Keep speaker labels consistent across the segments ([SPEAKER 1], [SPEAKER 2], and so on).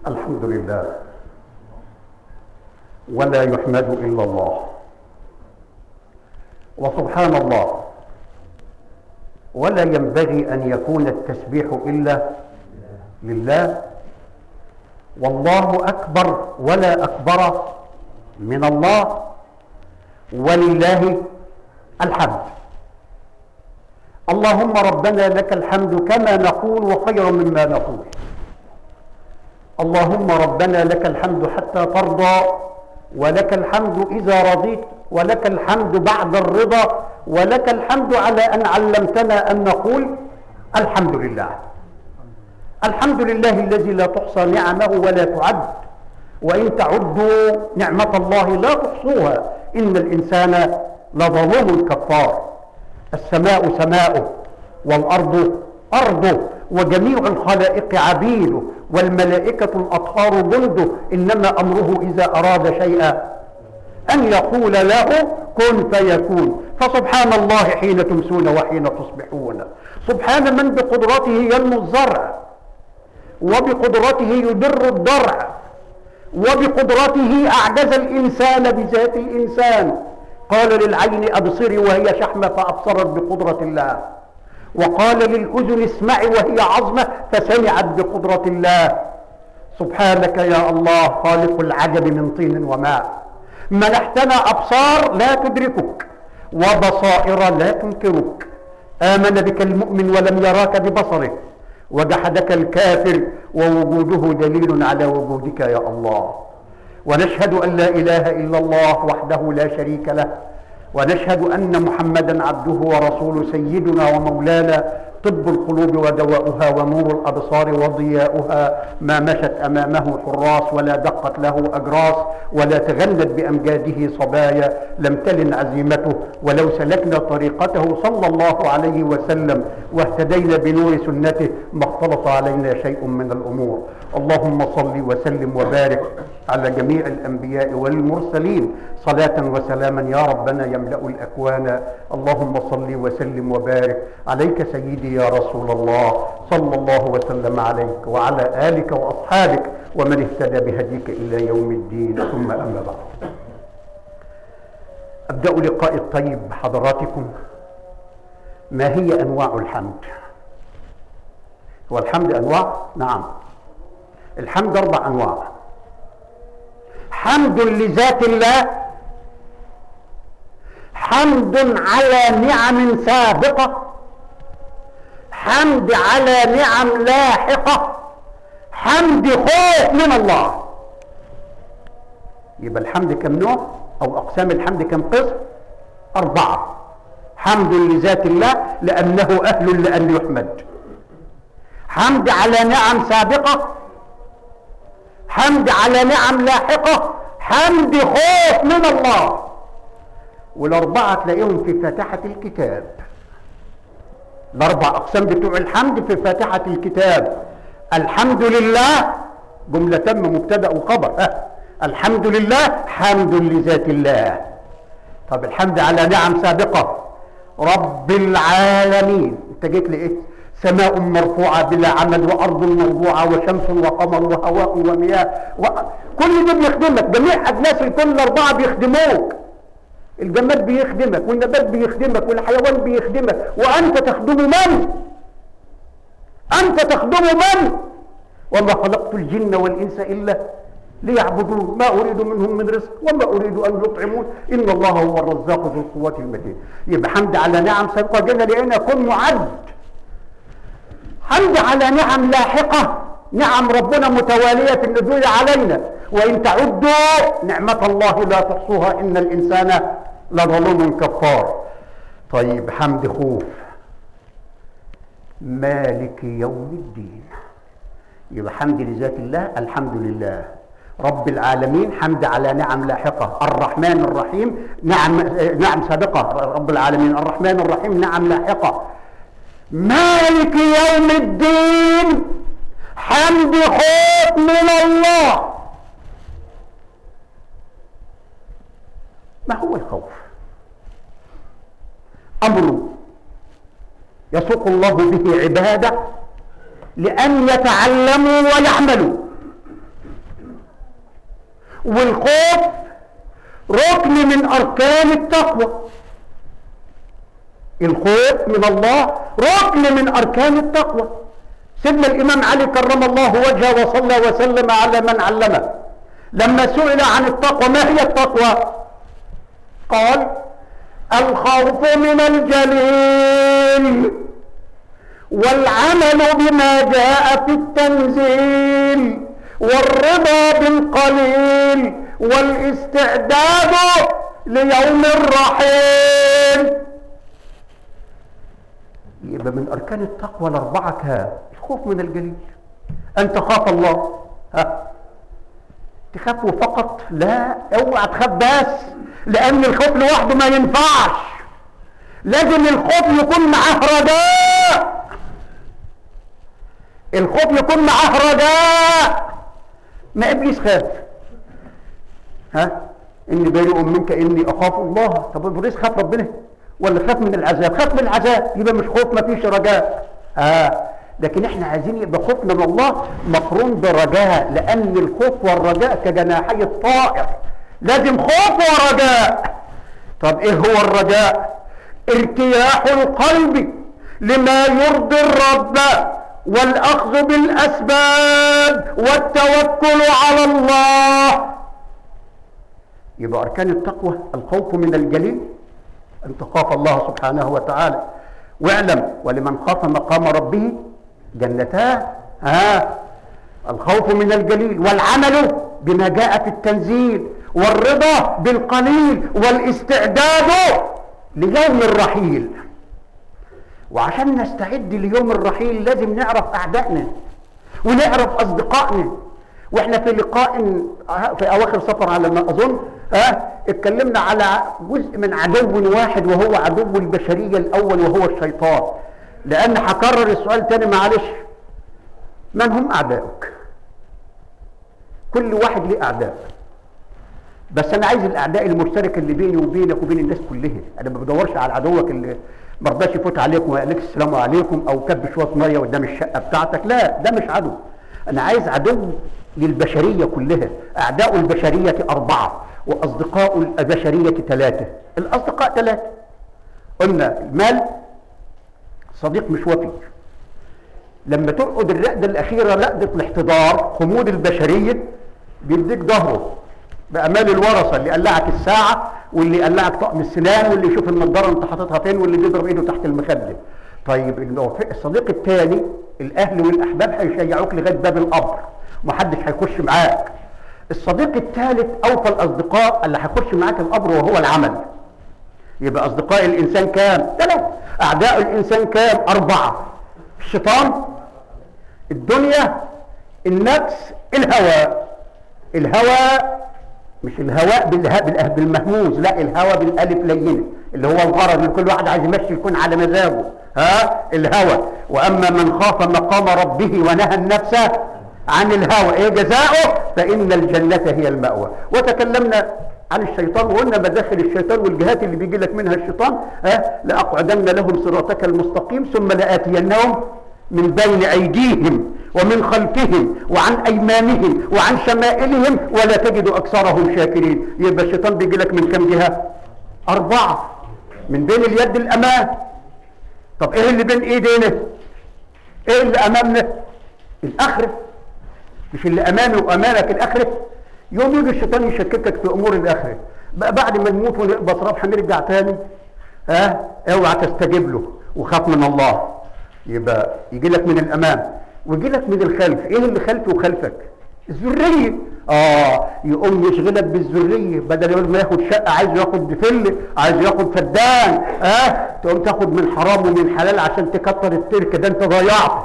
[SPEAKER 1] الحمد لله، ولا يحمد إلا الله، وسبحان الله، ولا ينبغي أن يكون التسبيح إلا لله، والله أكبر ولا أكبر من الله، ولله الحمد. اللهم ربنا لك الحمد كما نقول وخير مما نقول. اللهم ربنا لك الحمد حتى ترضى، ولك الحمد إذا رضيت، ولك الحمد بعد الرضا، ولك الحمد على أن علمتنا أن نقول الحمد لله. الحمد لله الذي لا تحصى نعمه ولا تعد، وإن تعدوا نعمة الله لا تحصوها، إن الإنسان لظلوم كفار. السماء سماؤه، والأرض أرضه، وجميع الخلائق عبيده، والملائكة الأطهار جنده، إنما أمره إذا أراد شيئا أن يقول له كن فيكون. فسبحان الله حين تمسون وحين تصبحون، سبحان من بقدرته ينمو الزرع، وبقدرته يدر الضرع، وبقدرته أعجز الإنسان بذات الإنسان. قال للعين أبصري وهي شحمة فأبصرت بقدرة الله، وقال للأذن اسمعي وهي عظمة فسمعت بقدرة الله. سبحانك يا الله خالق العجب من طين وماء، منحتنا أبصار لا تدركك، وبصائر لا تنكرك. آمن بك المؤمن ولم يراك ببصره، وجحدك الكافر ووجوده دليل على وجودك يا الله. ونشهد أن لا إله إلا الله وحده لا شريك له، ونشهد أن محمدا عبده ورسوله سيدنا ومولانا، طب القلوب ودواؤها ونور الأبصار وضياؤها، ما مشت أمامه حراس ولا دقت له أجراس، ولا تغنت بأمجاده صبايا لم تلن عزيمته، ولو سلكنا طريقته صلى الله عليه وسلم واهتدينا بنور سنته ما اختلط علينا شيء من الأمور. اللهم صل وسلم وبارك على جميع الأنبياء والمرسلين صلاة وسلاما يا ربنا يملأ الأكوان. اللهم صل وسلم وبارك عليك سيدي يا رسول الله، صلى الله وسلم عليك وعلى آلك وأصحابك ومن اهتدى بهديك إلى يوم الدين. ثم أما بعد، أبدأ لقاء الطيب بحضراتكم. ما هي أنواع الحمد؟ هو الحمد أنواع؟ نعم، الحمد 4 أنواع. حمد لذات الله، حمد على نعم سابقة، حمد على نعم لاحقة، حمد خوف من الله. يبقى الحمد كم نوع؟ أو أقسام الحمد كم قسم؟ 4. حمد لذات الله لأنه أهل لأن يحمد، حمد على نعم سابقة، حمد على نعم لاحقة، حمد خوف من الله. وال4 تلاقيهم في فاتحة الكتاب. ال4 أقسام بتوع الحمد في فاتحة الكتاب. الحمد لله جملة تم مبتدأ وخبر. الحمد لله حمد لذات الله. طب الحمد على نعم سابقة، رب العالمين. انت جيت لي ايه؟ سماء مرفوعة بلا عمل، وأرض موضوعة، وشمس وقمر وهواء ومياه، كل ده بيخدمك. جميع أجناس الكل 4 بيخدموك. الجماد بيخدمك، والنبات بيخدمك، والحيوان بيخدمك، وأنت تخدم من؟ أنت تخدم من؟ وما خلقت الجن والإنس إلا ليعبدون، ما أريد منهم من رزق وما أريد أن يطعمون، إن الله هو الرزاق ذو القوة المتين. يبقى حمد على نعم سابقة جنة لأن يكون معد. حمد على نعم لاحقة، نعم ربنا متوالية النزول علينا، وإن تعدوا نعمة الله لا تحصوها، إن الإنسان لظلوم كفار. طيب حمد خوف، مالك يوم الدين. يبقى حمد لذات الله، الحمد لله رب العالمين، حمد على نعم لاحقة. الرحمن الرحيم نعم سابقة، رب العالمين. الرحمن الرحيم نعم لاحقة. مالك يوم الدين، حمد خوف من الله. ما هو الخوف؟ أمر يسوق الله به عباده لأن يتعلموا ويعملوا. والخوف ركن من أركان التقوى. الخوف من الله ركن من أركان التقوى. سيدنا الإمام علي كرم الله وجهه وصلى وسلم على من علمه لما سئل عن التقوى ما هي التقوى قال: الخوف من الجليل، والعمل بما جاء في التنزيل، والرضا بالقليل، والاستعداد ليوم الرحيل. يبقى من أركان التقوى الأربعة كام؟ الخوف من الجليل، أن تخاف الله. تخافوا فقط؟ لا، اوعى تخاف بس، لأن الخوف لوحده ما ينفعش، لازم الخوف يكون معاه رجاء. الخوف يكون معاه رجاء. ما إبليس خاف، إني بريء منك إني أخاف الله. طب إبليس خاف ربنا ولا خاف من العذاب؟ خاف من العذاب، يبقى مش خوف، ما فيش رجاء. لكن احنا عايزين يبقى خوفنا من الله مقرون برجاء، لأن الخوف والرجاء كجناحي الطائر، لازم خوف ورجاء. طب ايه هو الرجاء؟ ارتياح القلب لما يرضي الرب، والأخذ بالأسباب، والتوكل على الله. يبقى أركان التقوى الخوف من الجليل، أن تخاف الله سبحانه وتعالى. واعلم ولمن خاف مقام ربه جنتان. الخوف من الجليل، والعمل بما جاء في التنزيل، والرضا بالقليل، والاستعداد ليوم الرحيل. وعشان نستعد ليوم الرحيل لازم نعرف أعدائنا ونعرف أصدقائنا. واحنا في لقاء في أواخر صفر على ما أظن اتكلمنا على جزء من عدو واحد، وهو عدو البشرية الأول، وهو الشيطان. لأن هكرر السؤال تاني معلش، من هم أعدائك؟ كل واحد له أعداء، بس أنا عايز الأعداء المشتركة اللي بيني وبينك وبين الناس كلها. أنا ما بدورش على عدوك اللي ما رضاش يفوت عليكم ويقول لك السلام عليكم أو كب شوية مية قدام الشقة بتاعتك، لا، ده مش عدو. أنا عايز عدو للبشرية كلها. أعداء البشرية 4، وأصدقاء البشرية 3. الأصدقاء 3 قلنا: المال، صديق مش وفي، لما ترقد الرقدة الأخيرة رقدة الاحتضار خمود البشرية بيديك ظهره بأمال الورثة، اللي قلعك الساعة، واللي قلعك طقم السنان، واللي يشوف النضارة انت حاططها فين، واللي بيضرب ايده تحت المخدة. طيب الصديق الثاني الأهل والأحباب هيشيعوك لغاية باب القبر، محدش هيخش معاك. الصديق الثالث أوفى الأصدقاء اللي هيخش معاك القبر، وهو العمل. يبقى أصدقاء الإنسان كام؟ 3. أعداء الإنسان كام؟ 4. الشيطان، الدنيا، النفس، الهوى. الهوى مش الهواء بالمهموز، لا، الهوى بالالف لينه، اللي هو الغرض اللي كل واحد عايز يمشي يكون على مزاجه. الهوى. واما من خاف مقام ربه ونهى النفس عن الهوى ايه جزاؤه؟ فان الجنه هي المأوى. وتكلمنا عن الشيطان وقلنا مداخل الشيطان والجهات اللي بيجي لك منها الشيطان. لاقعدن لهم صراطك المستقيم ثم لآتينهم من بين أيديهم ومن خلفهم وعن أيمانهم وعن شمائلهم ولا تجد أكثرهم شاكرين. يبقى الشيطان بيجي لك من كم جهة؟ 4. من بين اليد الأمام. طب إيه اللي بين إيدينا؟ إيه اللي أمامنا؟ الآخرة. مش اللي أمامي وأمامك الآخرة. يوم يجي الشيطان يشككك في أمور الآخرة، بقى بعد ما نموت ونقبض راب هنرجع تاني. اوعى تستجيب له وخاف من الله. يبقى يجي لك من الامام ويجي لك من الخلف. ايه اللي خلفي وخلفك؟ الذريه. يقوم يشغلك بالذريه، بدل ما ياخد شقه عايز ياخد فل، عايز ياخد فدان. تقوم تاخد من حرام ومن حلال عشان تكتر التركه، ده انت ضيعت.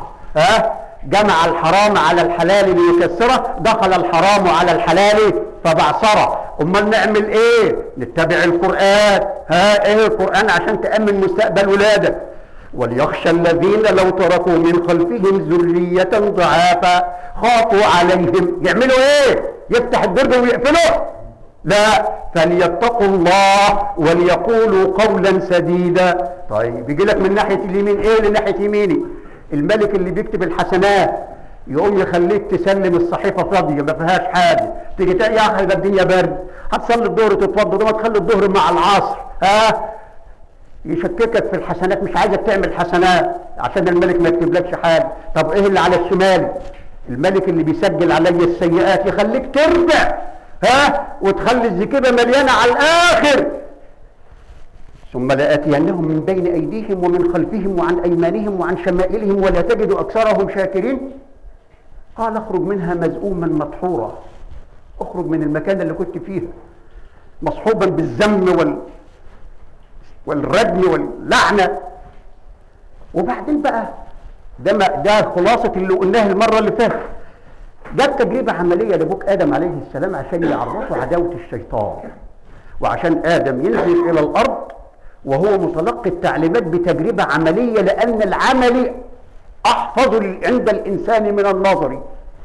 [SPEAKER 1] جمع الحرام على الحلال ليكسره، دخل الحرام على الحلال فبعصره. امال نعمل ايه؟ نتبع القران. ايه القران؟ عشان تامن مستقبل ولادك. وليخشى الذين لو تركوا من خلفهم ذرية ضعافا خافوا عليهم. يعملوا ايه؟ يفتح الدرج ويقفله؟ لا، فليتقوا الله وليقولوا قولا سديدا. طيب يجي لك من ناحية اليمين ايه لناحية يميني؟ الملك اللي بيكتب الحسنات. يقوم يخليك تسلم الصحيفه فاضيه ما فيهاش حاجه، تيجي يا اخي ده الدنيا برد، هتصلي الظهر تتوضى، ده ما تخلي الظهر مع العصر، يشككك في الحسنات، مش عايزك تعمل حسنات عشان الملك ما يكتبلكش حاجه. طب ايه اللي على الشمال؟ الملك اللي بيسجل علي السيئات يخليك ترجع وتخلي الزكيبه مليانه على الاخر. ثم لآتينهم من بين ايديهم ومن خلفهم وعن ايمانهم وعن شمائلهم ولا تجد اكثرهم شاكرين. قال اخرج منها مذءوما مدحورا، اخرج من المكان اللي كنت فيه مصحوبا بالذم والردم واللعنه. وبعدين بقى ده خلاصه اللي قلناه المره اللي فاتت. جت تجربه عمليه لابوك ادم عليه السلام عشان يعرفوا عداوه الشيطان، وعشان ادم ينزل الى الارض وهو متلقي التعليمات بتجربه عمليه، لان العمل احفظ عند الانسان من النظر.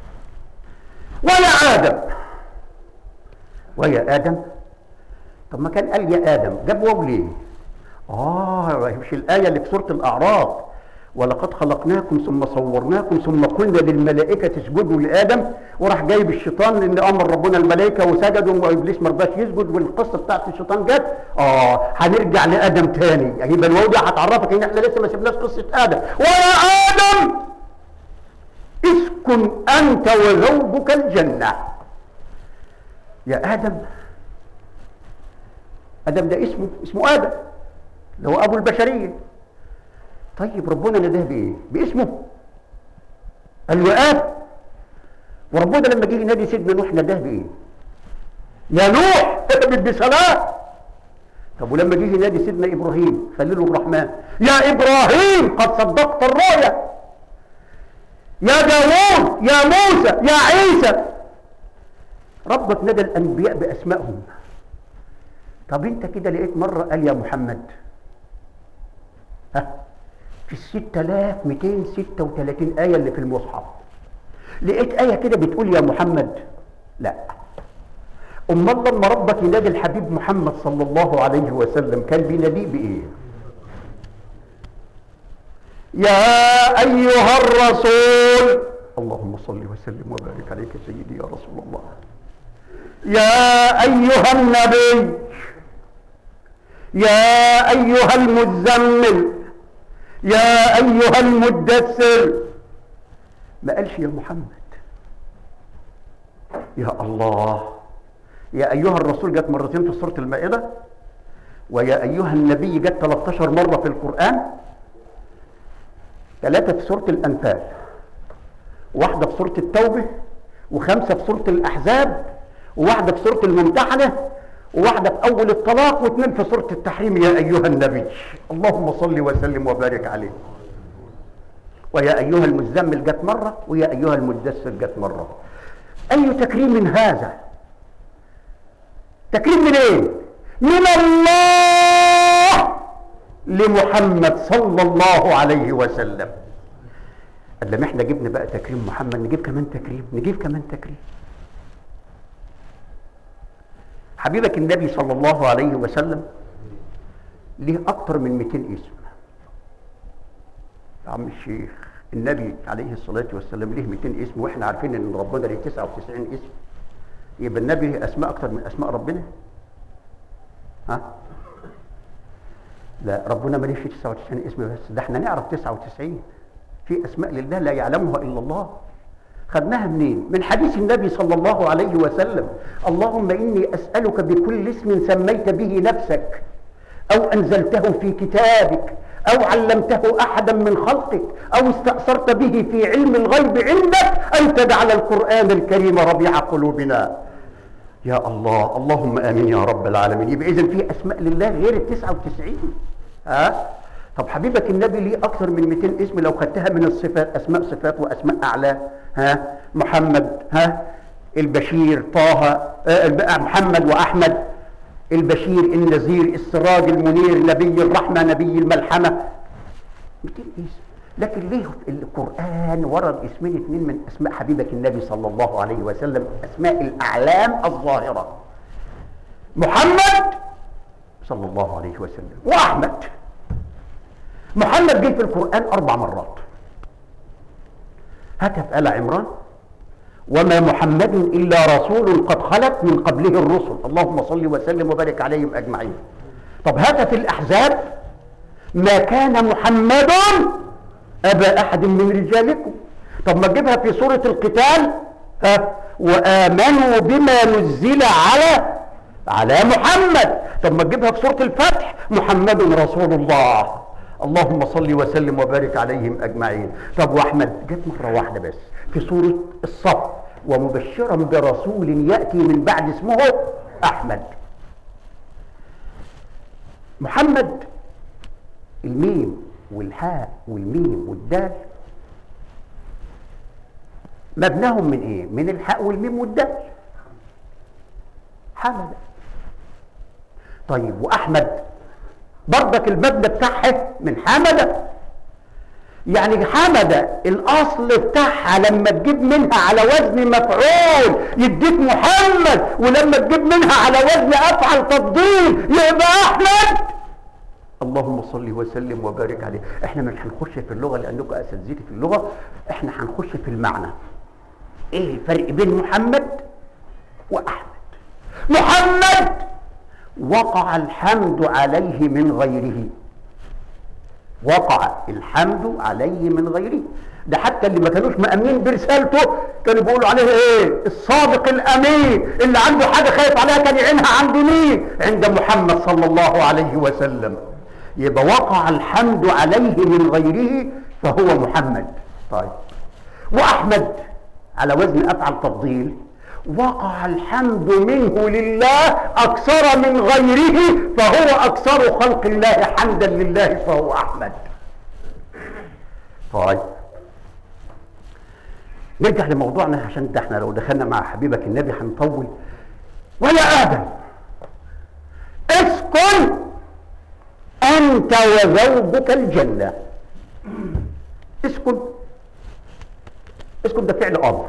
[SPEAKER 1] ويا ادم طب ما كان قال يا ادم، جاب واو ليه؟ مش الايه اللي في سوره الاعراف ولقد خلقناكم ثم صورناكم ثم قلنا للملائكه اسجدوا لادم، وراح جايب الشيطان ان امر ربنا الملائكه وسجدوا وابليس ما رضاش يسجد، والقصه بتاعت الشيطان جت. هنرجع لادم تاني، يعني يبقى الواو دي هتعرفك ان احنا لسه ما سيبناش قصه ادم. ويا ادم اسكن انت وزوجك الجنه. يا ادم ده اسمه ادم اللي هو ابو البشريه. طيب ربنا نداه بايه؟ باسمه. قال له ادم. وربنا لما جه ينادي سيدنا نوح نداه بايه؟ يا نوح بسلام. طب ولما جه ينادي سيدنا ابراهيم خليل الرحمن، يا ابراهيم قد صدقت الرؤيا. يا داوود، يا موسى، يا عيسى. ربك نادى الانبياء باسمائهم. طب انت كده لقيت مره قال يا محمد في 6236 آية اللي في المصحف لقيت آية كده بتقول يا محمد؟ لا. أمال لما ربك ينادي الحبيب محمد صلى الله عليه وسلم كان بيناديه بإيه؟ يا أيها الرسول، اللهم صل وسلم وبارك عليك سيدي يا رسول الله. يا أيها النبي، يا أيها المزمل، يا أيها المدثر. ما قالش يا محمد. يا الله، يا أيها الرسول جت مرتين في سورة المائدة، ويا أيها النبي جت 13 مرة في القرآن، 3 في سورة الأنفال، 1 في سورة التوبة، و5 في سورة الأحزاب، و1 في سورة الممتحنة، و1 في أول الطلاق، و2 في سورة التحريم. يا أيها النبي، اللهم صل وسلم وبارك عليه. ويا أيها المزمل جت مرة، ويا أيها المدثر جت مرة. أي تكريم هذا؟ تكريم من إيه؟ من الله لمحمد صلى الله عليه وسلم. لما احنا جبنا بقى تكريم محمد نجيب كمان تكريم. حبيبك النبي صلى الله عليه وسلم ليه أكتر من 200 اسم. يا عم الشيخ، النبي عليه الصلاة والسلام ليه 200 اسم واحنا عارفين ان ربنا ليه 99 اسم. يبقى النبي ليه اسماء اكتر من اسماء ربنا؟ لا، ربنا ماليش 99 اسم بس، ده احنا نعرف 99 في اسماء لله لا يعلمها الا الله. خدناها منين؟ من حديث النبي صلى الله عليه وسلم: اللهم إني أسألك بكل اسم سميت به نفسك أو أنزلته في كتابك أو علمته أحدا من خلقك أو استأثرت به في علم الغيب عندك أن تجعل القرآن الكريم ربيع قلوبنا. يا الله، اللهم آمين يا رب العالمين. يبقى إذن في أسماء لله غير 99. طب حبيبك النبي ليه أكثر من 200 اسم لو خدتها من الصفات، أسماء صفات وأسماء أعلى. محمد، البشير، طه، محمد وأحمد، البشير، النذير، السراج المنير، نبي الرحمة، نبي الملحمة. 200 اسم. لكن ليه القرآن ورد 2 من أسماء حبيبك النبي صلى الله عليه وسلم، أسماء الأعلام الظاهرة: محمد صلى الله عليه وسلم وأحمد. محمد جه في القرآن 4 مرات. هاتها في آل عمران: وما محمد إلا رسول قد خلت من قبله الرسل اللهم صل وسلم وبارك عليهم أجمعين. طب هاتها في الأحزاب: ما كان محمد أبا أحد من رجالكم. طب ما تجيبها في سورة القتال: وآمنوا بما نزل على محمد. طب ما تجيبها في سورة الفتح: محمد رسول الله اللهم صل وسلم وبارك عليهم أجمعين. طب وأحمد جت مرة واحدة بس في سورة الصف: ومبشرا برسول يأتي من بعد اسمه أحمد. محمد الميم والحاء والميم والدال مبناهم من ايه؟ من الحاء والميم والدال، حمد. طيب واحمد برضك المبنى بتاعها من حمد، يعني حمد الاصل بتاعها لما تجيب منها على وزن مفعول يديك محمد، ولما تجيب منها على وزن افعل تفضيل يبقى احمد. اللهم صل وسلم وبارك عليه. احنا مش هنخش في اللغه لانكم اساتذتي في اللغه، احنا هنخش في المعنى. ايه الفرق بين محمد واحمد؟ محمد وقع الحمد عليه من غيره، وقع الحمد عليه من غيره. ده حتى اللي ما كانوش مأمنين برسالته كانوا بيقولوا عليه ايه؟ الصادق الامين، اللي عنده حاجه خايف عليها كان يعينها عند مين؟ عند محمد صلى الله عليه وسلم. يبقى وقع الحمد عليه من غيره فهو محمد. طيب واحمد على وزن افعل تفضيل: وقع الحمد منه لله اكثر من غيره فهو اكثر خلق الله حمدا لله فهو احمد. طيب نرجع لموضوعنا عشان ده احنا لو دخلنا مع حبيبك النبي هنطول. ويا ادم اسكن انت وزوجك الجنه. اسكن، اسكن ده فعل امر،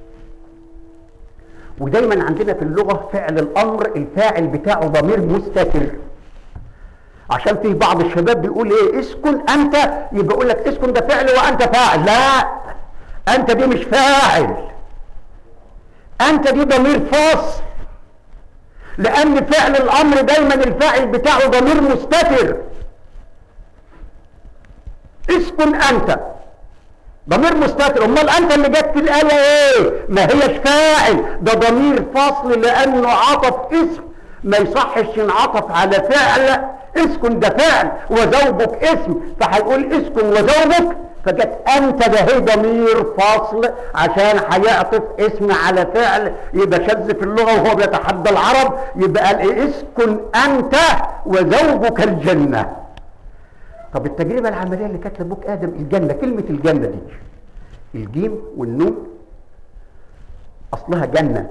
[SPEAKER 1] ودايما عندنا في اللغه فعل الامر الفاعل بتاعه ضمير مستتر، عشان في بعض الشباب بيقول ايه؟ اسكن انت، يبقى يقول لك اسكن ده فعل وانت فاعل. لا، انت دي مش فاعل، انت دي ضمير فاصل، لان فعل الامر دايما الفاعل بتاعه ضمير مستتر. اسكن انت ضمير مستتر، امال انت اللي جت في الايه ايه؟ ما هيش فاعل، ده ضمير فاصل لانه عطف اسم، ما يصحش ينعطف على فعل. اسكن ده فعل وزوجك اسم، فهيقول اسكن وزوجك، فجت انت ده هي ضمير فاصل عشان هيعطف اسم على فعل، يبقى شذ في اللغه وهو بيتحدى العرب، يبقى قال ايه؟ اسكن انت وزوجك الجنه. طب التجربه العمليه اللي كانت لابوك ادم الجنه، كلمه الجنه دي الجيم والنون اصلها جنه.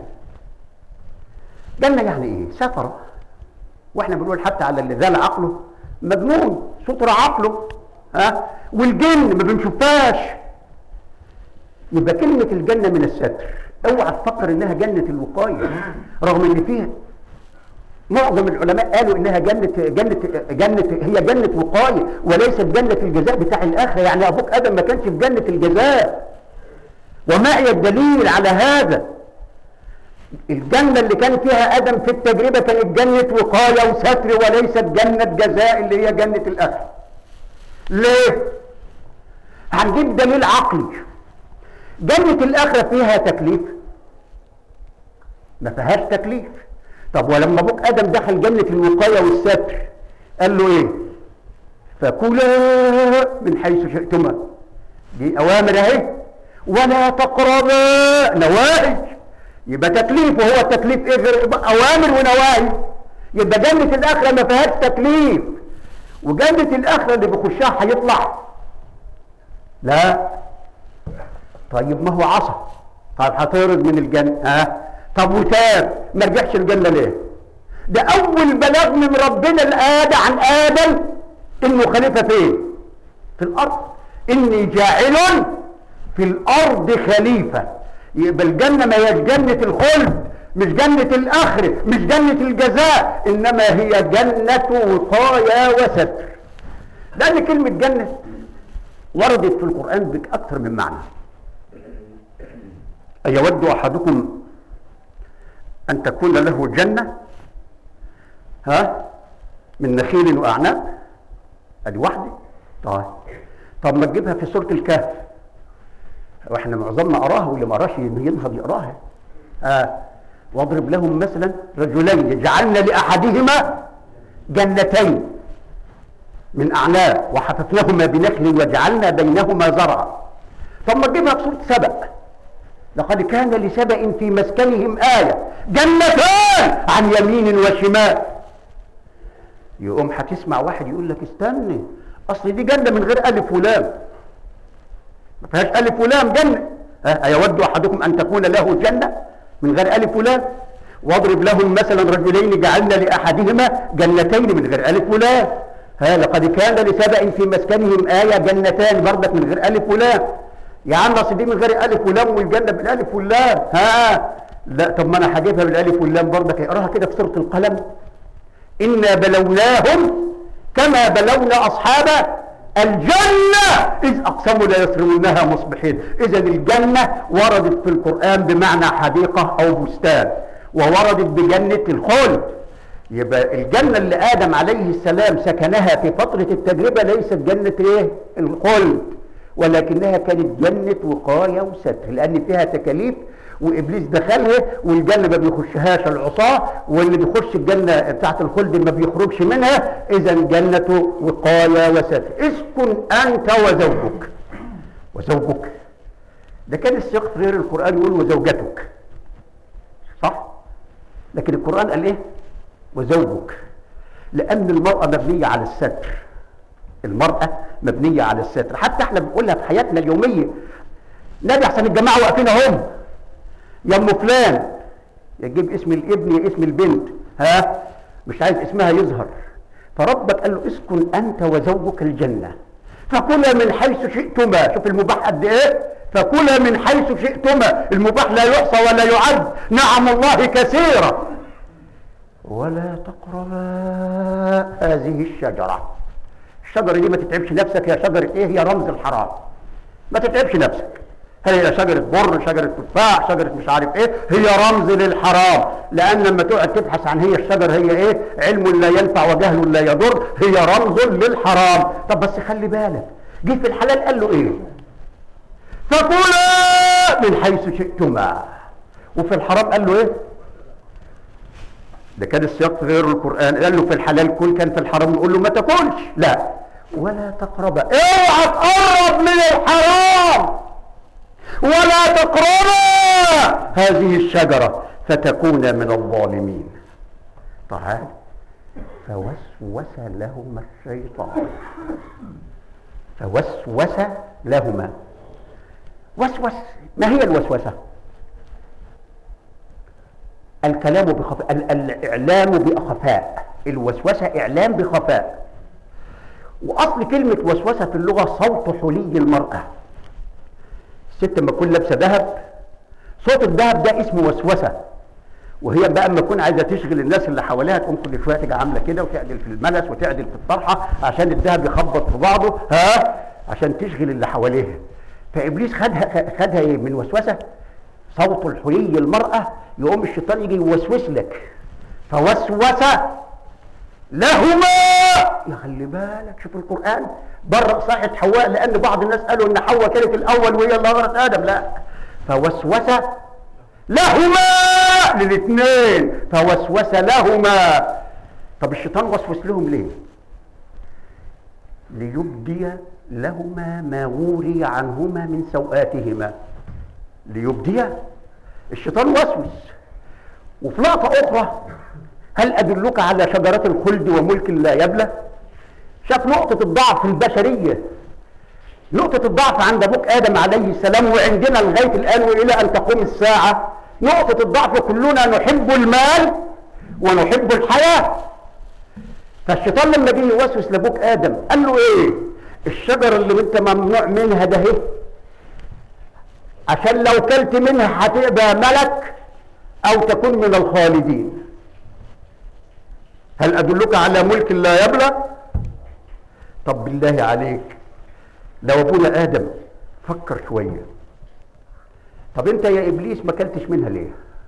[SPEAKER 1] جنه يعني ايه؟ سفره، واحنا بنقول حتى على اللي ذال عقله مجنون، ستر عقله. والجن ما بنشوفهاش، يبقى كلمه الجنه من الستر. اوعى تفكر انها جنه الوقايه، رغم ان فيها معظم العلماء قالوا انها جنه هي جنه وقايه وليست جنه الجزاء بتاع الاخره. يعني ابوك ادم ما كانش في جنه الجزاء، وما هي الدليل على هذا؟ الجنه اللي كان فيها ادم في التجربه كانت جنه وقايه وستر وليست جنه جزاء اللي هي جنه الاخره. ليه؟ هنجيب دليل عقلي. جنه الاخره فيها تكليف؟ ما فيهاش تكليف. طب ولما ابوك ادم دخل جنه الوقايه والستر قال له ايه؟ فكلا من حيث شئتما، دي اوامر اهي، ولا تقربا نواهي، يبقى تكليف. وهو التكليف ايه غير اوامر ونواهي؟ يبقى جنه الاخره ما فيهاش تكليف. وجنه الاخره اللي بيخشها هيطلع؟ لا. طيب ما هو عصى، طيب هتهرب من الجنه، طب وتاب ما رجعش الجنه ليه؟ ده اول بلاغ من ربنا لآدم عن ادم انه خليفه فين؟ في الارض. اني جاعل في الارض خليفه. يبقى الجنه ما هيش جنه الخلد، مش جنه الاخره، مش جنه الجزاء، انما هي جنه وقايه وستر. لان كلمه جنه وردت في القران باكثر من معنى. أيود أحدكم أن تكون له جنة من نخيل وأعناب؟ أدي واحدة. طب ما تجيبها في سورة الكهف، واحنا معظمنا قراها واللي ما قراش ينهض يقراها. واضرب لهم مثلا رجلين جعلنا لأحدهما جنتين من أعناب وحففناهما بنخل وجعلنا بينهما زرعا. طب ما تجيبها في سورة سبأ، لقد كان لسبأ في مسكنهم آية جنتان عن يمين وشمال. يقوم هتسمع واحد يقول لك استنى، اصل دي جنة من غير ألف ولام، ما فيهاش ألف ولام جنة. أيود أحدكم أن تكون له جنة من غير ألف ولام؟ واضرب لهم مثلا رجلين جعلنا لأحدهما جنتين من غير ألف ولام. لقد كان لسبأ في مسكنهم آية جنتان برضك من غير ألف ولام. يا عم اصل دي من غير ألف ولام والجنة بالألف واللام. لا، طب ما أنا هجيبها بالألف واللام برضك. يقراها كده في سورة القلم: إنا بلوناهم كما بلونا أصحاب الجنة إذ أقسموا لا يصرمونها مصبحين. إذا الجنة وردت في القرآن بمعنى حديقة أو بستان، ووردت بجنة الخلد. يبقى الجنة اللي آدم عليه السلام سكنها في فترة التجربة ليست جنة الخلد، ولكنها كانت جنة وقاية وستر، لأن فيها تكاليف وإبليس دخلها، والجنة ما بيخشهاش العصاة، واللي بيخش الجنة بتاعت الخلد ما بيخرجش منها. إذا جنة وقاية وستر. اسكن أنت وزوجك. ده كان السياق غير القرآن يقول وزوجتك، صح؟ لكن القرآن قال إيه؟ وزوجك، لأن المرأة مبنية على الستر. المرأة مبنية على الستر، حتى احنا بنقولها في حياتنا اليومية. نادي احسن الجماعة واقفين اهم، يا ام فلان، يجيب اسم الابن يا اسم البنت، مش عايز اسمها يظهر. فربك قال له اسكن انت وزوجك الجنة فكلا من حيث شئتما. شوف المباح قد ايه، فكلا من حيث شئتما. المباح لا يحصى ولا يعد، نعم الله كثيرة. ولا تقربا هذه الشجرة. الشجرة دي ما تتعبش نفسك، هي شجرة ايه؟ هي رمز الحرام، ما تتعبش نفسك. هي شجرة بر، شجرة تفاح، شجرة مش عارف ايه، هي رمز للحرام. لان لما تقعد تبحث عن هي الشجرة هي ايه، علم لا ينفع وجهل لا يضر، هي رمز للحرام. طب بس خلي بالك، جه في الحلال قال له ايه؟ فكلا من حيث شئتما. وفي الحرام قال له ايه؟ ده كان السياق في غير القرآن. قال له في الحلال كل، كان في الحرام نقول له ما تاكلش. لا، ولا تقرب، اوعى تقرب من الحرام، ولا تقربا هذه الشجرة فتكون من الظالمين. تعال. فوسوس لهما الشيطان. فوسوس لهما. وسوس، ما هي الوسوسة؟ الكلام بخفاء، الإعلام بخفاء. الوسوسة إعلام بخفاء. وأصل كلمة وسوسة في اللغة صوت حلي المرأة. الست لما تكون لابسة ذهب، صوت الذهب ده اسمه وسوسة. وهي بقى لما تكون عايزة تشغل الناس اللي حواليها تقوم كل شوية تيجي عاملة كده وتعدل في الملس وتعدل في الطرحة عشان الذهب يخبط في بعضه، عشان تشغل اللي حواليها. فإبليس خدها إيه من وسوسة؟ صوت الحلي المرأة. يقوم الشيطان يجي يوسوس لك. فوسوس لهما. يا خلي بالك، شوف القرآن برأ صاحة حواء، لأن بعض الناس قالوا إن حواء كانت الأول وهي اللي غلط آدم. لا، فوسوس لهما للاثنين. فوسوس لهما. طب الشيطان وسوس لهم ليه؟ ليبدي لهما ما وري عنهما من سوآتهما. ليبدي. الشيطان وسوس. وفي لقطة أخرى: هل أدلك على شجرة الخلد وملك لا يبلى؟ شاف نقطة الضعف البشرية، نقطة الضعف عند أبوك آدم عليه السلام، وعندنا لغاية الآن وإلى أن تقوم الساعة. نقطة الضعف كلنا نحب المال ونحب الحياة. فالشيطان لما جه يوسوس لأبوك آدم قال له إيه؟ الشجرة اللي أنت ممنوع منها ده إيه؟ عشان لو كلت منها هتبقى ملك أو تكون من الخالدين. هل أدلك على ملك لا يبلى؟ طب بالله عليك، لو أبونا آدم فكر شوية، طب انت يا ابليس ما اكلتش منها ليه؟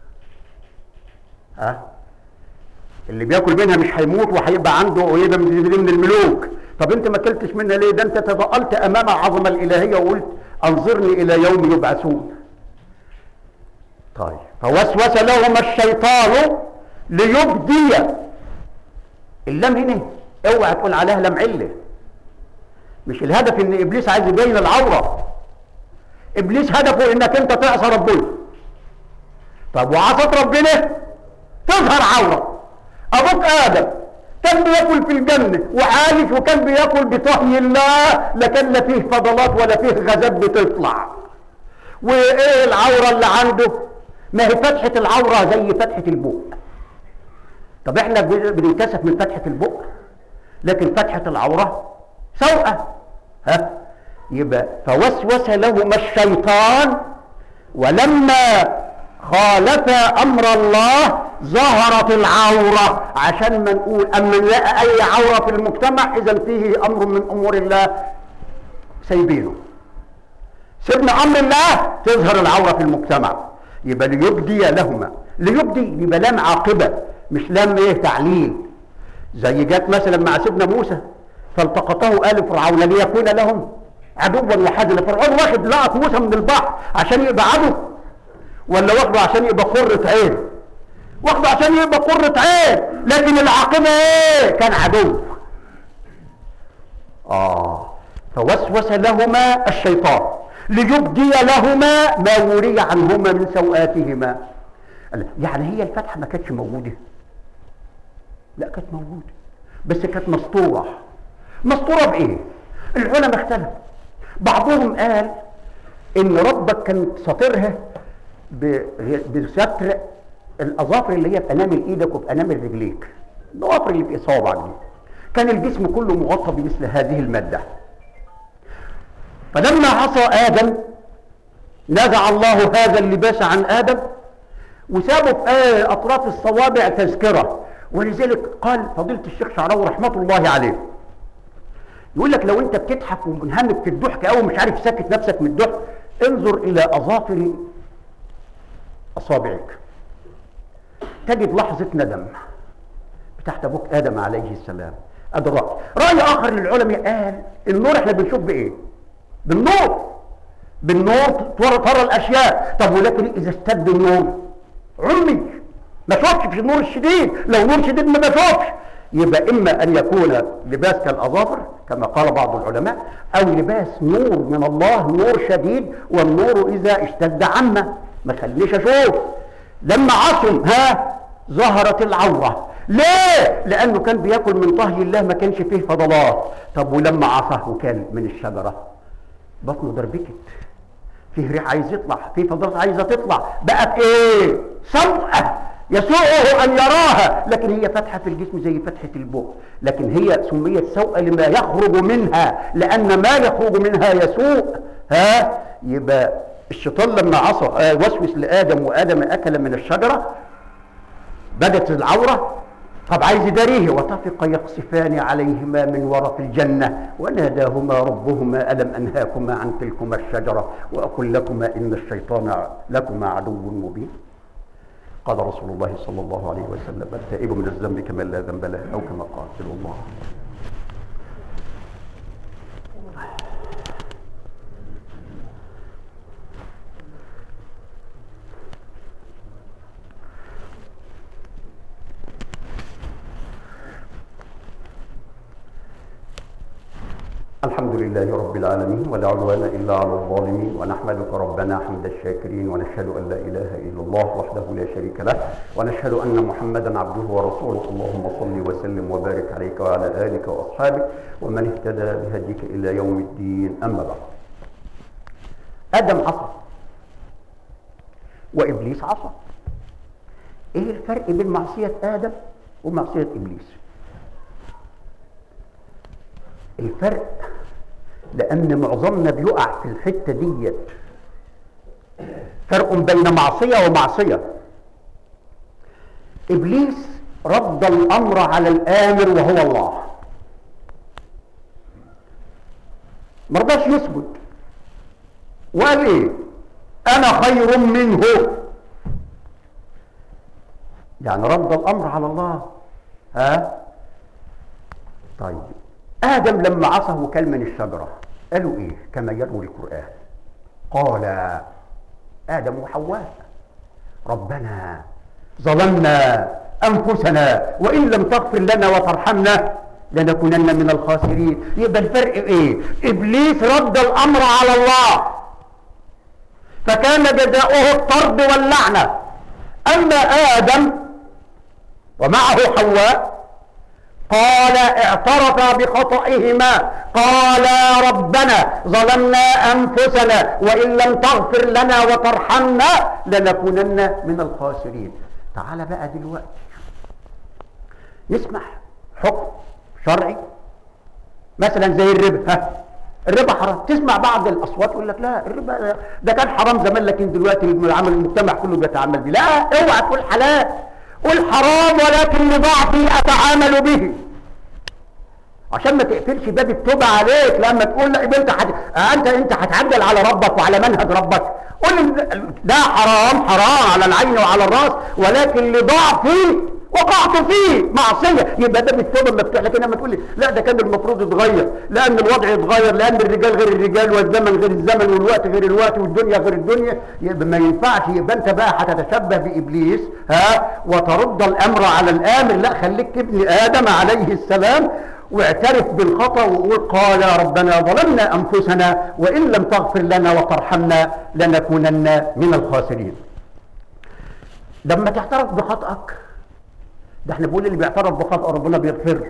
[SPEAKER 1] اللي بياكل منها مش هيموت وهيبقى عنده ويبقى من الملوك. طب انت ما اكلتش منها ليه؟ ده انت تضاءلت امام العظمه الالهيه وقلت انظرني الى يوم يبعثون. طيب فوسوس لهما الشيطان ليبدي. اللام هنا اوعى تقول عليها لام عله. مش الهدف ان ابليس عايز يبين العوره. ابليس هدفه انك انت تعصى ربنا. طب وعصت ربنا تظهر عوره. ابوك ادم كان بياكل في الجنه وعايش وكان بياكل بطهي الله، لكن لا فيه فضلات ولا فيه غازات بتطلع. وايه العوره اللي عنده؟ ما هي فتحه العوره زي فتحه البق. طب احنا بننكسف من فتحه البق، لكن فتحه العوره سوءه. يبقى فوسوس لهما الشيطان ولما خالف امر الله ظهرت العوره، عشان ما نقول اما نلاقي اي عوره في المجتمع اذا فيه امر من امور الله سايبينه. سيبنا امر الله تظهر العوره في المجتمع. يبقى ليبدي لهما. ليبدي يبقى لام عاقبه مش لام ايه تعليل. زي جت مثلا مع سيدنا موسى فالتقطه آل فرعون ليكون لهم عدوا وحزنا. فرعون واخد لقط موسى من البحر عشان يبقى عدو، ولا واخده عشان يبقى قرة عين؟ واخده عشان يبقى قرة عين، لكن العاقبة ايه؟ كان عدو. فوسوس لهما الشيطان ليبدي لهما ما وري عنهما من سوآتهما. يعني هي الفتحة ما كانتش موجودة؟ لا كانت موجودة، بس كانت مسطورة. مسطورة بإيه؟ العلماء اختلفوا. بعضهم قال إن ربك كان ساطرها بستر الأظافر اللي هي في أنامل إيدك وفي أنامل رجليك، الأظافر اللي في إصابعك دي. كان الجسم كله مغطى بمثل هذه المادة. فلما عصى آدم نزع الله هذا اللباس عن آدم وسابه في أطراف الصوابع تذكرة. ولذلك قال فضيلة الشيخ شعراوي رحمة الله عليه، يقول لك لو انت بتضحك ومنهمك في الضحك او مش عارف ساكت نفسك من الضحك، انظر الى اظافر اصابعك تجد لحظة ندم بتاعت ابوك ادم عليه السلام. ادي رأي اخر للعلماء قال النور احنا بنشوف بايه؟ بالنور ترى الاشياء. طب ولكن اذا اشتد النور عمي ما شوفش في النور الشديد، لو نور شديد ما بشوفش. يبقى اما ان يكون لباس كالاظافر كما قال بعض العلماء، او لباس نور من الله، نور شديد، والنور اذا اشتد عمه ما خلينيش اشوف. لما عصم ظهرت العوره. ليه؟ لانه كان بياكل من طهي الله ما كانش فيه فضلات. طب ولما عصى وكان من الشجره بطنه دربكت، فيه ريح عايز يطلع، فيه فضلات عايزه تطلع، بقت ايه؟ سوءه يسوءه ان يراها، لكن هي فتحه في الجسم زي فتحه البق، لكن هي سميت سوءه لما يخرج منها، لان ما يخرج منها يسوء. يبقى الشيطان لما عصى وسوس لادم وادم اكل من الشجره بدت العوره. طب عايز يداريه وطفق يقصفان عليهما من ورق الجنه وناداهما ربهما الم انهاكما عن تلكما الشجره واقل لكما ان الشيطان لكما عدو مبين. قال رسول الله صلى الله عليه وسلم التائب من الذنب كمن لا ذنب له، او كما قال صلى الله. الحمد لله رب العالمين ولا عدوان إلا على الظالمين، ونحمدك ربنا حمد الشاكرين، ونشهد أن لا إله إلا الله وحده لا شريك له، ونشهد أن محمدا عبده ورسوله. اللهم صل وسلم وبارك عليك وعلى آلك وأصحابك ومن اهتدى بهديك إلى يوم الدين. أما بعد، آدم عصى وإبليس عصى. إيه الفرق بين معصية آدم ومعصية إبليس؟ الفرق لأن معظمنا بيقع في الحتة ديت. فرق بين معصية ومعصية. إبليس رد الأمر على الآمر وهو الله، مرضاش يسجد وقال إيه؟ انا خير منه، يعني رد الامر على الله. طيب ادم لما عصى وكل من الشجره قالوا ايه كما يروي القران؟ قال ادم وحواء ربنا ظلمنا انفسنا وان لم تغفر لنا وترحمنا لنكونن من الخاسرين. يبقى الفرق ايه؟ ابليس رد الامر على الله فكان جزاؤه الطرد واللعنه، اما ادم ومعه حواء قال اعترفا بخطئهما، قال ربنا ظلمنا انفسنا وان لم تغفر لنا وترحمنا لنكونن من الخاسرين. تعال بقى دلوقتي نسمع حكم شرعي مثلا زي الربا. الربا حرام، تسمع بعض الاصوات يقول لك لا الربا ده كان حرام زمان لكن دلوقتي المجتمع كله بيتعامل به. لا، اوعى تقول حلال، قول حرام ولكن لضعفي اتعامل به، عشان ما تقفلش باب التوبه عليك لما تقول لا يبقى انت هتعدل على ربك وعلى منهج ربك. قول ده حرام على العين وعلى الراس ولكن لضعفي وقعت فيه معصيه، يبقى ده بالتوبه مفتوح. لكن لما تقول لي لا ده كان المفروض يتغير لان الوضع يتغير، لان الرجال غير الرجال والزمن غير الزمن والوقت غير الوقت والدنيا غير الدنيا، يبقى ما ينفعش. يبقى انت بقى هتتشبه بابليس وترد الامر على الامر. لا، خليك ابن ادم عليه السلام واعترف بالخطأ وقول قال ربنا ظلمنا انفسنا وان لم تغفر لنا وترحمنا لنكونن من الخاسرين. لما تعترف بخطأك، ده احنا بنقول اللي بيعترف بخطأ ربنا بيغفر.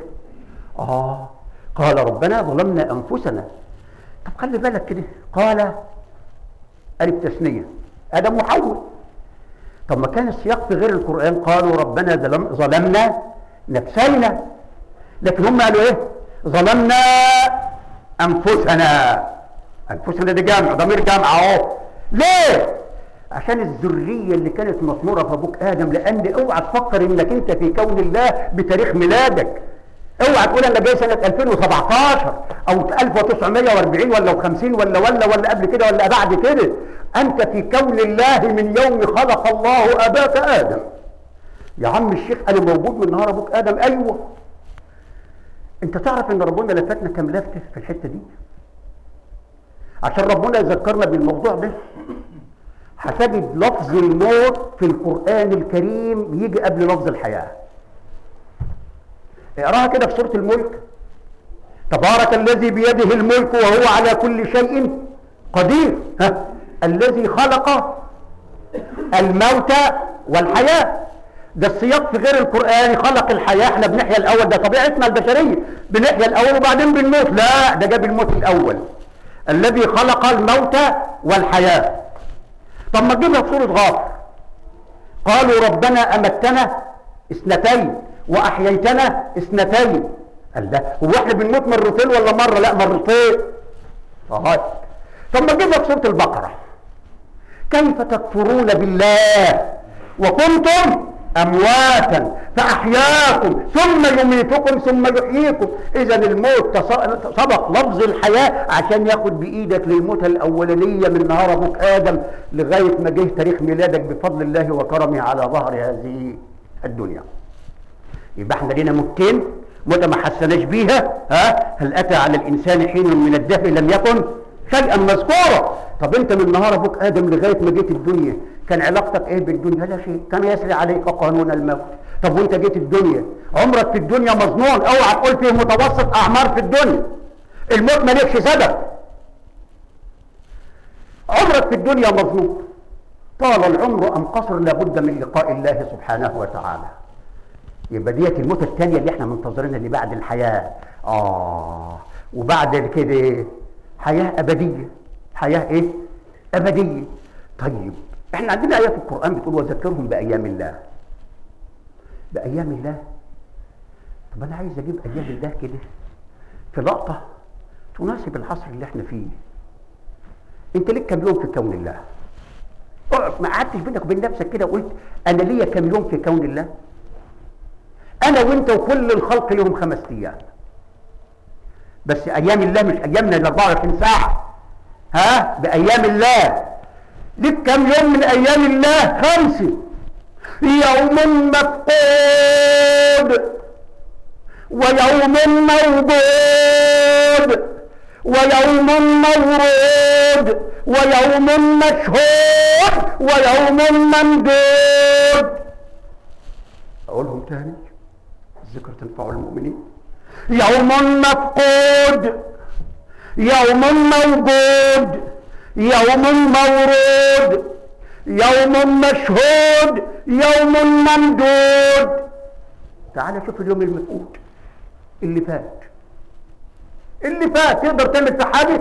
[SPEAKER 1] قال ربنا ظلمنا انفسنا. طب خلي بالك كده، قال الف تثنيه ادم وحواء. طب ما كان السياق في غير القران قالوا ربنا ظلمنا نفسنا، لكن هم قالوا ايه؟ ظلمنا انفسنا. انفسنا دي جامع، ضمير جامع اهو. ليه؟ عشان الذريه اللي كانت مطموره في ابوك ادم. لان اوعى تفكر انك انت في كون الله بتاريخ ميلادك، اوعى تقول انا جاي سنه 2017 او 1940 ولا 50 ولا قبل كده ولا بعد كده. انت في كون الله من يوم خلق الله اباك ادم. يا عم الشيخ انا موجود من نهار ابوك ادم. ايوه، انت تعرف ان ربنا لفتنا كام لفته في الحته دي عشان ربنا يذكرنا بالموضوع ده. هتجد لفظ الموت في القرآن الكريم يجي قبل لفظ الحياة. اقراها كده في سورة الملك. تبارك الذي بيده الملك وهو على كل شيء قدير. الذي خلق الموت والحياة. ده السياق في غير القرآن خلق الحياة، احنا بنحيا الأول، ده طبيعتنا البشرية، بنحيا الأول وبعدين بنموت. لا، ده جاب الموت الأول. الذي خلق الموت والحياة. طب ما تجيبها في سورة غافر. قالوا ربنا أمتنا اثنتين وأحييتنا اثنتين. قال ده هو احنا بنموت مرتين ولا مرة؟ لا، مرتين. طب ما تجيبها في سورة البقرة. كيف تكفرون بالله وكنتم أمواتا فأحياكم ثم يميتكم ثم يحييكم. إذا الموت سبق لفظ الحياة عشان ياخد بإيدك للموتة الأولانية من نهار أبوك آدم لغاية ما جه تاريخ ميلادك بفضل الله وكرمه على ظهر هذه الدنيا. يبقى احنا لنا موتين، موتة ما حسناش بيها. هل أتى على الإنسان حين من الدهر لم يكن شيئا مذكورا. طب أنت من نهار أبوك آدم لغاية ما جيت الدنيا كان علاقتك ايه بالدنيا؟ لا شيء، كان يسري عليك قانون الموت. طب وانت جيت الدنيا عمرك في الدنيا مظنون؟ اوعى تقول فيه متوسط اعمار في الدنيا. الموت مالكش سبب. عمرك في الدنيا مظنون. طال العمر ام قصر لابد من لقاء الله سبحانه وتعالى. يبقى ديت الموتة الثانية اللي احنا منتظرينها اللي بعد الحياة. وبعد كده حياة ابدية. حياة ايه؟ ابدية. طيب احنا عندنا آيات في القرآن بتقول وذكرهم بأيام الله. بأيام الله. طب أنا عايز أجيب أيام الله كده في لقطة تناسب العصر اللي احنا فيه. أنت ليك كام يوم في كون الله؟ ما قعدتش بينك وبين نفسك كده وقلت أنا ليا كام يوم في كون الله؟ أنا وأنت وكل الخلق لهم 5 أيام. بس أيام الله مش أيامنا ال 24 ساعة. بأيام الله. لك كم يوم من أيام الله؟ 5. يوم مفقود، ويوم موجود، ويوم مورود، ويوم مشهود، ويوم ممدود. أقولهم تاني، الذكر تنفع المؤمنين. يوم مفقود، يوم موجود، يوم مورود، يوم مشهود، يوم ممدود. تعال شوف اليوم المفقود اللي فات تقدر تعمل في حاجه؟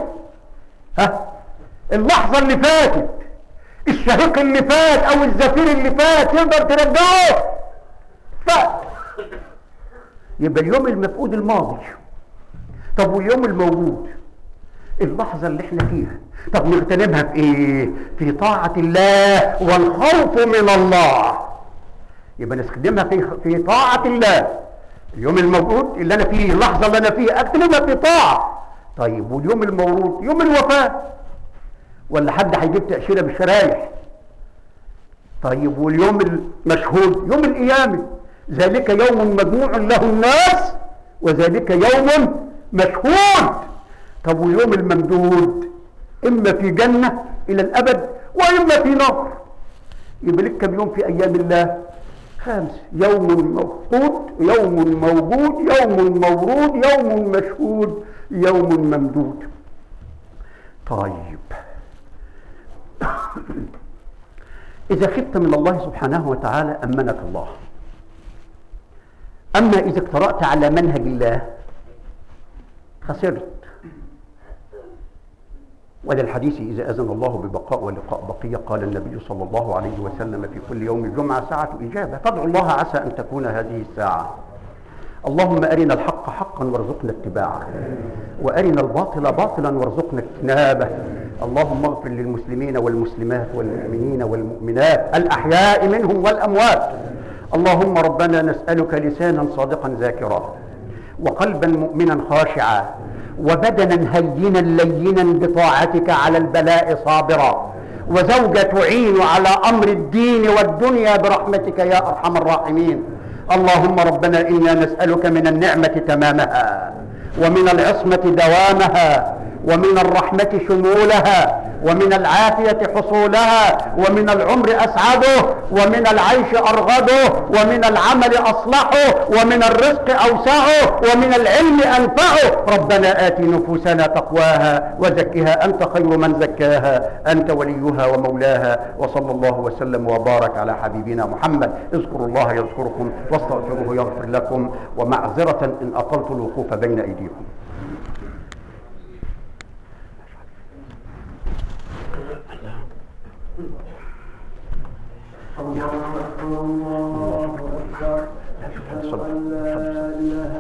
[SPEAKER 1] اللحظه اللي فاتت، الشهيق اللي فات او الزفير اللي فات تقدر ترجعه؟ فات. يبقى اليوم المفقود الماضي. طب واليوم الموجود؟ اللحظه اللي احنا فيها. طب نغتنمها في ايه؟ في طاعه الله والخوف من الله. يبقى نستخدمها في طاعه الله. اليوم الموجود اللي انا فيه، اللحظه اللي انا فيها، اغتنمها في طاعه. طيب واليوم المورود؟ يوم الوفاه، ولا حد هيجيب تاشيره بالشرايح؟ طيب واليوم المشهود؟ يوم القيامه. ذلك يوم مجموع له الناس، وذلك يوم مشهود. طب واليوم الممدود؟ اما في جنه الى الابد، واما في نار. يبقى لك كم يوم في ايام الله؟ 5. يوم مفقود، يوم موجود، يوم مورود، يوم مشهود، يوم ممدود. طيب إذا خفت من الله سبحانه وتعالى أمنك الله. أما إذا اقترأت على منهج الله خسرت. وللحديث إذا أذن الله ببقاء ولقاء بقية، قال النبي صلى الله عليه وسلم: في كل يوم الجمعة ساعة إجابة، فادعوا الله عسى أن تكون هذه الساعة. اللهم أرنا الحق حقا وارزقنا اتباعه، وأرنا الباطل باطلا وارزقنا اجتنابه. اللهم اغفر للمسلمين والمسلمات والمؤمنين والمؤمنات الأحياء منهم والأموات. اللهم ربنا نسألك لسانا صادقا ذاكرا، وقلبا مؤمنا خاشعا، وبدنا هينا لينا بطاعتك على البلاء صابرا، وزوجة تعين على أمر الدين والدنيا برحمتك يا أرحم الراحمين. اللهم ربنا إنا نسألك من النعمة تمامها، ومن العصمة دوامها، ومن الرحمة شمولها، ومن العافية حصولها، ومن العمر أسعده، ومن العيش أرغده، ومن العمل أصلحه، ومن الرزق أوسعه، ومن العلم أنفعه. ربنا آت نفوسنا تقواها وزكها أنت خير من زكاها، أنت وليها ومولاها. وصلى الله وسلم وبارك على حبيبنا محمد. اذكروا الله يذكركم، واستغفروه يغفر لكم، ومعذرة إن أطلت الوقوف بين أيديكم.
[SPEAKER 2] الله أكبر الله أكبر. أشهد أن لا إله